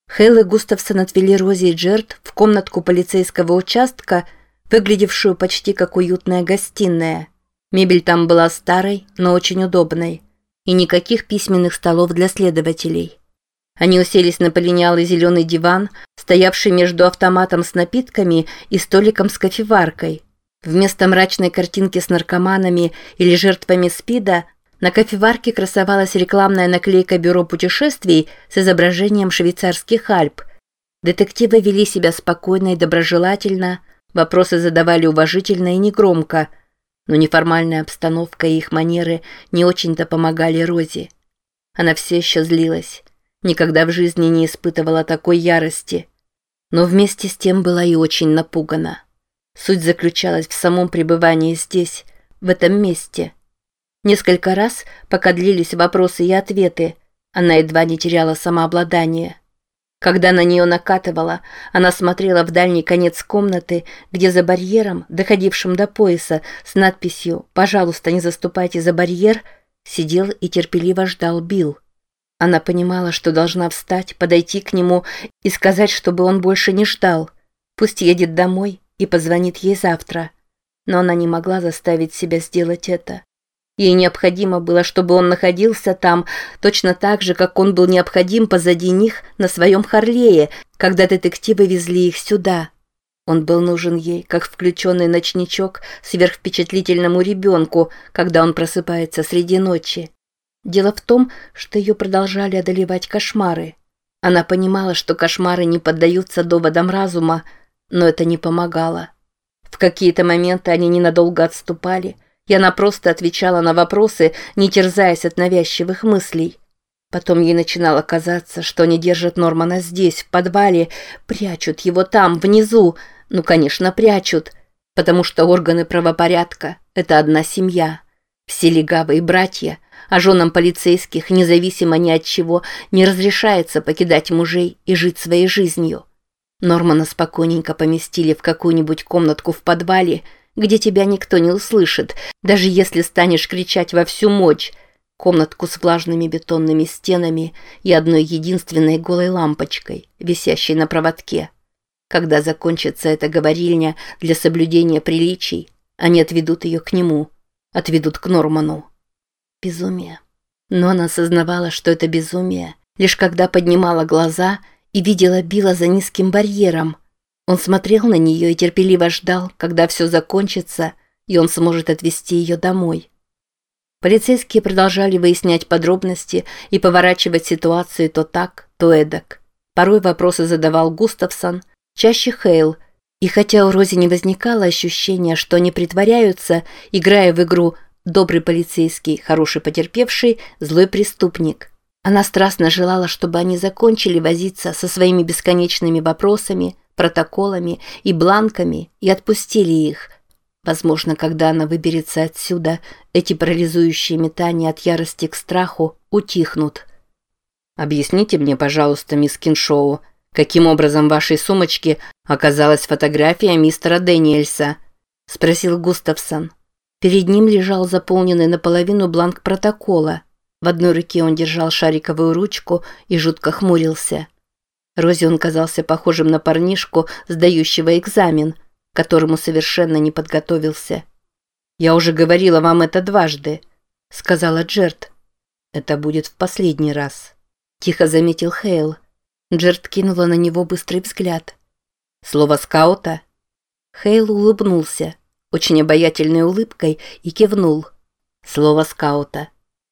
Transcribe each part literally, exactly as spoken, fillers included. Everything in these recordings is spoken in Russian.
Хейл и Густавсон отвели Рози и Джерд в комнатку полицейского участка, выглядевшую почти как уютная гостиная. Мебель там была старой, но очень удобной. И никаких письменных столов для следователей. Они уселись на полинялый зеленый диван, стоявший между автоматом с напитками и столиком с кофеваркой. Вместо мрачной картинки с наркоманами или жертвами СПИДа на кофеварке красовалась рекламная наклейка бюро путешествий с изображением швейцарских Альп. Детективы вели себя спокойно и доброжелательно, вопросы задавали уважительно и негромко, но неформальная обстановка и их манеры не очень-то помогали Рози. Она все еще злилась, никогда в жизни не испытывала такой ярости, но вместе с тем была и очень напугана. Суть заключалась в самом пребывании здесь, в этом месте. Несколько раз, пока длились вопросы и ответы, она едва не теряла самообладание. Когда на нее накатывало, она смотрела в дальний конец комнаты, где за барьером, доходившим до пояса, с надписью «Пожалуйста, не заступайте за барьер», сидел и терпеливо ждал Билл. Она понимала, что должна встать, подойти к нему и сказать, чтобы он больше не ждал. Пусть едет домой и позвонит ей завтра. Но она не могла заставить себя сделать это. Ей необходимо было, чтобы он находился там, точно так же, как он был необходим позади них на своем Харлее, когда детективы везли их сюда. Он был нужен ей, как включенный ночничок сверхвпечатлительному ребенку, когда он просыпается среди ночи. Дело в том, что ее продолжали одолевать кошмары. Она понимала, что кошмары не поддаются доводам разума, но это не помогало. В какие-то моменты они ненадолго отступали, и она просто отвечала на вопросы, не терзаясь от навязчивых мыслей. Потом ей начинало казаться, что они держат Нормана здесь, в подвале, прячут его там, внизу. Ну, конечно, прячут, потому что органы правопорядка – это одна семья. Все легавые братья, а женам полицейских, независимо ни от чего, не разрешается покидать мужей и жить своей жизнью. Нормана спокойненько поместили в какую-нибудь комнатку в подвале, где тебя никто не услышит, даже если станешь кричать во всю мощь. Комнатку с влажными бетонными стенами и одной единственной голой лампочкой, висящей на проводке. Когда закончится эта говорильня для соблюдения приличий, они отведут ее к нему, отведут к Норману. Безумие. Но она осознавала, что это безумие, лишь когда поднимала глаза и видела Билла за низким барьером. Он смотрел на нее и терпеливо ждал, когда все закончится, и он сможет отвезти ее домой. Полицейские продолжали выяснять подробности и поворачивать ситуацию то так, то эдак. Порой вопросы задавал Густавсон, чаще Хейл, и хотя у Рози не возникало ощущения, что они притворяются, играя в игру «добрый полицейский, хороший потерпевший, злой преступник», она страстно желала, чтобы они закончили возиться со своими бесконечными вопросами, протоколами и бланками и отпустили их. Возможно, когда она выберется отсюда, эти парализующие метания от ярости к страху утихнут. «Объясните мне, пожалуйста, мисс Киншоу, каким образом в вашей сумочке оказалась фотография мистера Дэниельса?» – спросил Густавсон. Перед ним лежал заполненный наполовину бланк протокола. В одной руке он держал шариковую ручку и жутко хмурился. Рози он казался похожим на парнишку, сдающего экзамен, к которому совершенно не подготовился. «Я уже говорила вам это дважды», — сказала Джерд. «Это будет в последний раз», — тихо заметил Хейл. Джерд кинула на него быстрый взгляд. «Слово скаута?» Хейл улыбнулся, очень обаятельной улыбкой, и кивнул. «Слово скаута».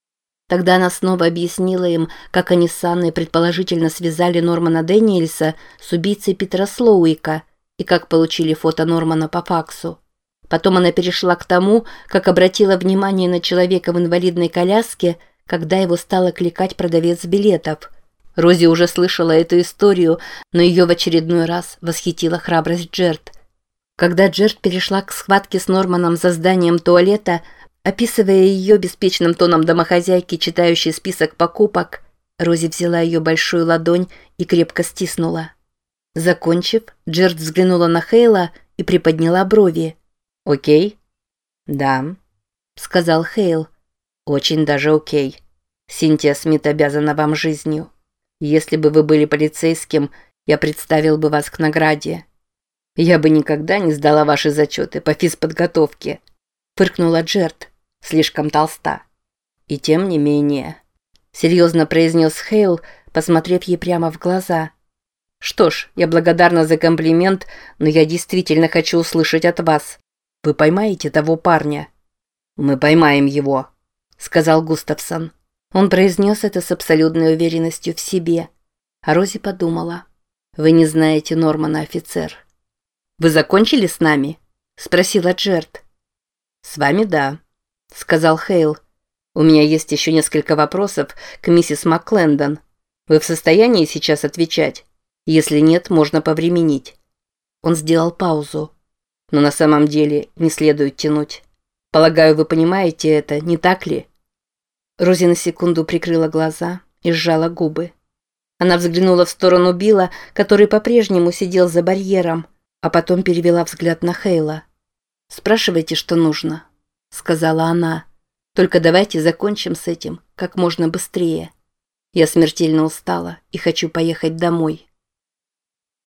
Тогда она снова объяснила им, как они с Анной предположительно связали Нормана Дэниельса с убийцей Питера Слоуика и как получили фото Нормана по факсу. Потом она перешла к тому, как обратила внимание на человека в инвалидной коляске, когда его стала кликать продавец билетов. Рози уже слышала эту историю, но ее в очередной раз восхитила храбрость Джерд. Когда Джерд перешла к схватке с Норманом за зданием туалета, описывая ее беспечным тоном домохозяйки, читающей список покупок, Рози взяла ее большую ладонь и крепко стиснула. Закончив, Джерд взглянула на Хейла и приподняла брови. «Окей?» «Да», — сказал Хейл. «Очень даже окей. Синтия Смит обязана вам жизнью». Если бы вы были полицейским, я представил бы вас к награде. Я бы никогда не сдала ваши зачеты по физподготовке, фыркнула Джерт, слишком толста. И тем не менее, серьезно произнес Хейл, посмотрев ей прямо в глаза. Что ж, я благодарна за комплимент, но я действительно хочу услышать от вас. Вы поймаете того парня? Мы поймаем его, сказал Густавсон. Он произнес это с абсолютной уверенностью в себе. А Рози подумала. Вы не знаете Нормана, офицер. Вы закончили с нами? Спросила Джерт. С вами да, сказал Хейл. У меня есть еще несколько вопросов к миссис МакКлендон. Вы в состоянии сейчас отвечать? Если нет, можно повременить. Он сделал паузу. Но на самом деле не следует тянуть. Полагаю, вы понимаете это, не так ли? Рози на секунду прикрыла глаза и сжала губы. Она взглянула в сторону Билла, который по-прежнему сидел за барьером, а потом перевела взгляд на Хейла. «Спрашивайте, что нужно», — сказала она. «Только давайте закончим с этим как можно быстрее. Я смертельно устала и хочу поехать домой».